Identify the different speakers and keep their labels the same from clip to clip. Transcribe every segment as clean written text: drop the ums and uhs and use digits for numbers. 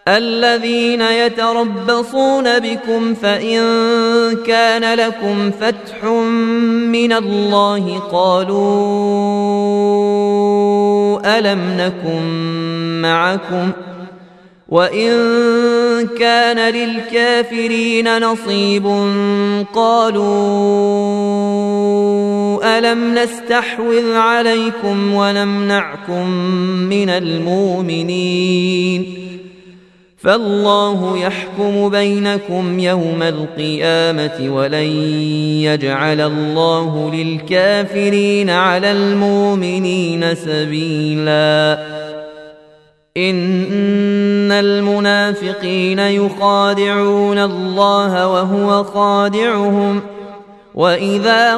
Speaker 1: الذين يتربصون بكم فإن كان لكم فتح من الله قالوا ألم نكن معكم وإن كان للكافرين نصيب قالوا ألم نستحوذ عليكم ونمنعكم من المؤمنين فالله يحكم بينكم يوم القيامة ولن يجعل الله للكافرين على المؤمنين سبيلا إن المنافقين يخادعون الله وهو خادعهم وإذا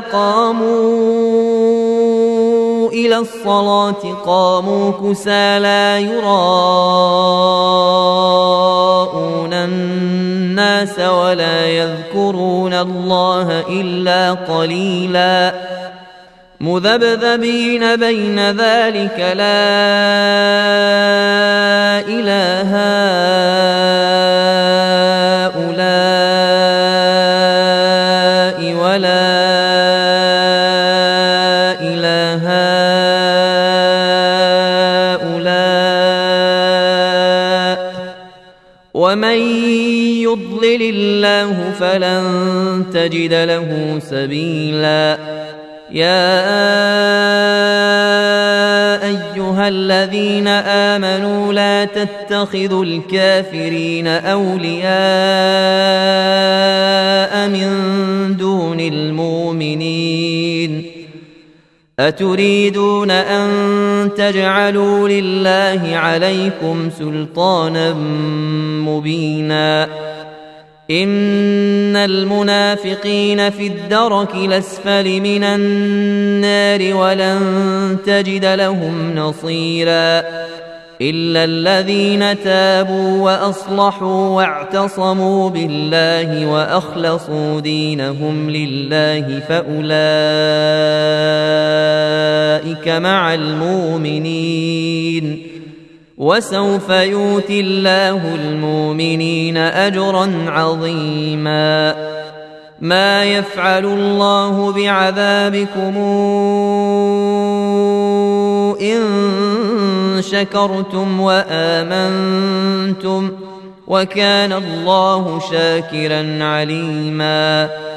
Speaker 1: قاموا إلى الصلاة قاموا كسالى يراءون الناس ولا يذكرون الله إلا قليلا مذبذبين بين ذلك لا إله هؤلاء ولا إله هؤلاء ومن يضلل الله فلن تجد له سبيلا يا أيها الذين آمنوا لا تتخذوا الكافرين أولياء من دون المؤمنين أتريدون أن تجعلوا لله عليكم سلطانا مبينا إن المنافقين في الدرك الأسفل من النار ولن تجد لهم نصيرا إلا الذين تابوا وأصلحوا واعتصموا بالله وأخلصوا دينهم لله فأولئك مع المؤمنين وسوف يؤتي الله المؤمنين أجرا عظيما ما يفعل الله بعذابكم إن شكرتم وآمنتم وكان الله شاكرا عليما